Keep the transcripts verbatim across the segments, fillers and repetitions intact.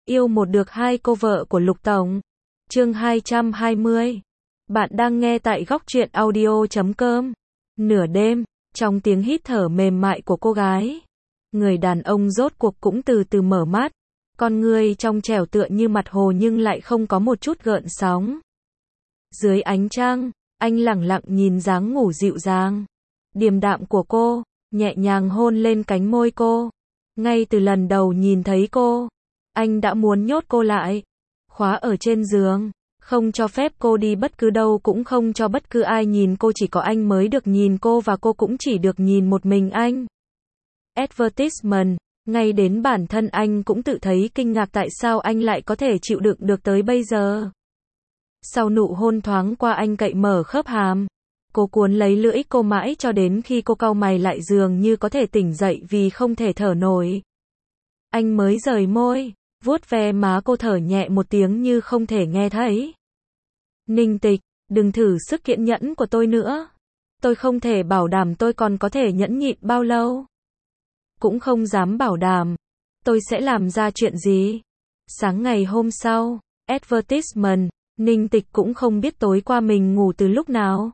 Yêu một được hai cô vợ của Lục Tổng. Chương hai trăm hai mươi. Bạn đang nghe tại góc truyện audio chấm com. Nửa đêm, trong tiếng hít thở mềm mại của cô gái, người đàn ông rốt cuộc cũng từ từ mở mắt. Con người trong trẻo tựa như mặt hồ nhưng lại không có một chút gợn sóng. Dưới ánh trăng, anh lẳng lặng nhìn dáng ngủ dịu dàng, điềm đạm của cô, nhẹ nhàng hôn lên cánh môi cô. Ngay từ lần đầu nhìn thấy cô, anh đã muốn nhốt cô lại, khóa ở trên giường, không cho phép cô đi bất cứ đâu, cũng không cho bất cứ ai nhìn cô, chỉ có anh mới được nhìn cô và cô cũng chỉ được nhìn một mình anh. Advertisement, ngay đến bản thân anh cũng tự thấy kinh ngạc tại sao anh lại có thể chịu đựng được tới bây giờ. Sau nụ hôn thoáng qua, anh cậy mở khớp hàm, cô cuốn lấy lưỡi cô mãi cho đến khi cô cau mày lại, dường như có thể tỉnh dậy vì không thể thở nổi. Anh mới rời môi, vuốt ve má cô, thở nhẹ một tiếng như không thể nghe thấy. Ninh Tịch, đừng thử sức kiên nhẫn của tôi nữa. Tôi không thể bảo đảm tôi còn có thể nhẫn nhịn bao lâu. Cũng không dám bảo đảm tôi sẽ làm ra chuyện gì. Sáng ngày hôm sau, advertisement, Ninh Tịch cũng không biết tối qua mình ngủ từ lúc nào.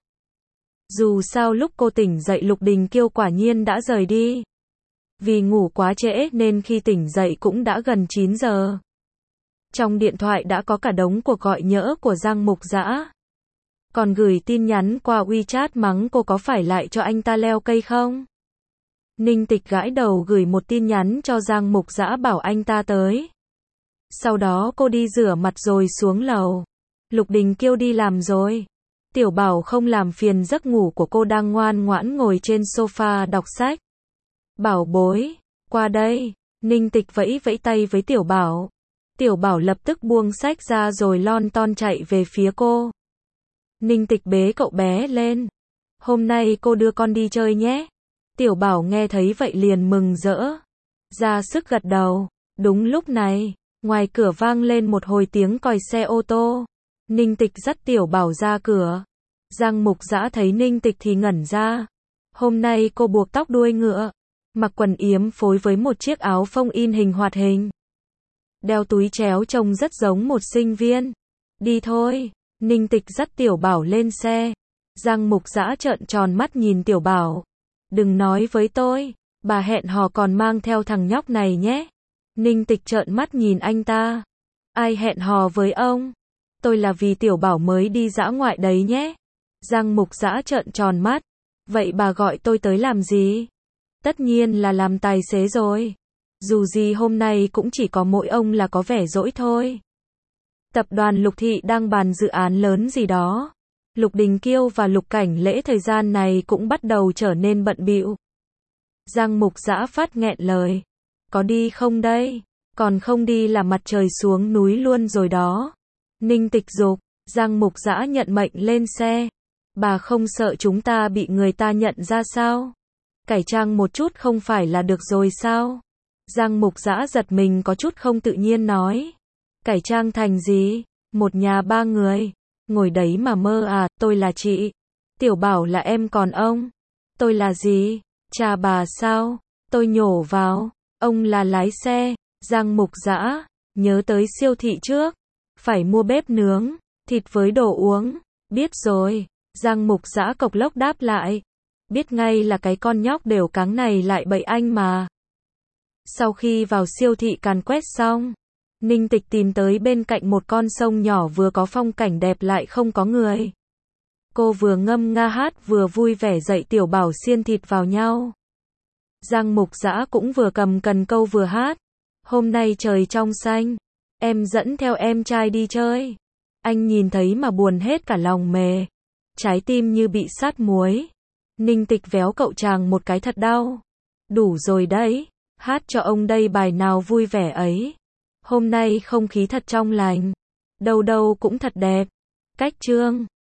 Dù sao lúc cô tỉnh dậy, Lục Đình Kiêu quả nhiên đã rời đi. Vì ngủ quá trễ nên khi tỉnh dậy cũng đã gần chín giờ. Trong điện thoại đã có cả đống cuộc gọi nhỡ của Giang Mục Dã. Còn gửi tin nhắn qua WeChat mắng cô có phải lại cho anh ta leo cây không? Ninh Tịch gãi đầu gửi một tin nhắn cho Giang Mục Dã bảo anh ta tới. Sau đó cô đi rửa mặt rồi xuống lầu. Lục Đình Kiêu đi làm rồi. Tiểu Bảo không làm phiền giấc ngủ của cô, đang ngoan ngoãn ngồi trên sofa đọc sách. Bảo bối, qua đây. Ninh Tịch vẫy vẫy tay với Tiểu Bảo. Tiểu Bảo lập tức buông sách ra rồi lon ton chạy về phía cô. Ninh Tịch bế cậu bé lên. Hôm nay cô đưa con đi chơi nhé. Tiểu Bảo nghe thấy vậy liền mừng rỡ, ra sức gật đầu. Đúng lúc này, ngoài cửa vang lên một hồi tiếng còi xe ô tô. Ninh Tịch dắt Tiểu Bảo ra cửa. Giang Mục Dã thấy Ninh Tịch thì ngẩn ra. Hôm nay cô buộc tóc đuôi ngựa, mặc quần yếm phối với một chiếc áo phông in hình hoạt hình, đeo túi chéo trông rất giống một sinh viên. Đi thôi. Ninh Tịch dắt Tiểu Bảo lên xe. Giang Mục Dã trợn tròn mắt nhìn Tiểu Bảo. Đừng nói với tôi, bà hẹn hò còn mang theo thằng nhóc này nhé. Ninh Tịch trợn mắt nhìn anh ta. Ai hẹn hò với ông? Tôi là vì Tiểu Bảo mới đi dã ngoại đấy nhé. Giang Mục Dã trợn tròn mắt. Vậy bà gọi tôi tới làm gì? Tất nhiên là làm tài xế rồi. Dù gì hôm nay cũng chỉ có mỗi ông là có vẻ rỗi thôi. Tập đoàn Lục Thị đang bàn dự án lớn gì đó. Lục Đình Kiêu và Lục Cảnh Lễ thời gian này cũng bắt đầu trở nên bận bịu. Giang Mục Dã phát nghẹn lời. Có đi không đây? Còn không đi là mặt trời xuống núi luôn rồi đó. Ninh Tịch giục. Giang Mục Dã nhận mệnh lên xe. Bà không sợ chúng ta bị người ta nhận ra sao? Cải trang một chút không phải là được rồi sao? Giang Mục Dã giật mình, có chút không tự nhiên nói. Cải trang thành gì? Một nhà ba người. Ngồi đấy mà mơ à? Tôi là chị. Tiểu Bảo là em, còn ông? Tôi là gì? Cha bà sao? Tôi nhổ vào. Ông là lái xe. Giang Mục Dã nhớ tới siêu thị trước. Phải mua bếp nướng, thịt với đồ uống. Biết rồi. Giang Mục Dã cộc lốc đáp lại. Biết ngay là cái con nhóc đều cáng này lại bậy anh mà. Sau khi vào siêu thị càn quét xong, Ninh Tịch tìm tới bên cạnh một con sông nhỏ vừa có phong cảnh đẹp lại không có người. Cô vừa ngâm nga hát vừa vui vẻ dạy Tiểu Bảo xiên thịt vào nhau. Giang Mục Dã cũng vừa cầm cần câu vừa hát. Hôm nay trời trong xanh, em dẫn theo em trai đi chơi. Anh nhìn thấy mà buồn hết cả lòng mề. Trái tim như bị sát muối. Ninh Tịch véo cậu chàng một cái thật đau. Đủ rồi đấy, hát cho ông đây bài nào vui vẻ ấy. Hôm nay không khí thật trong lành. Đâu đâu cũng thật đẹp. Cách chương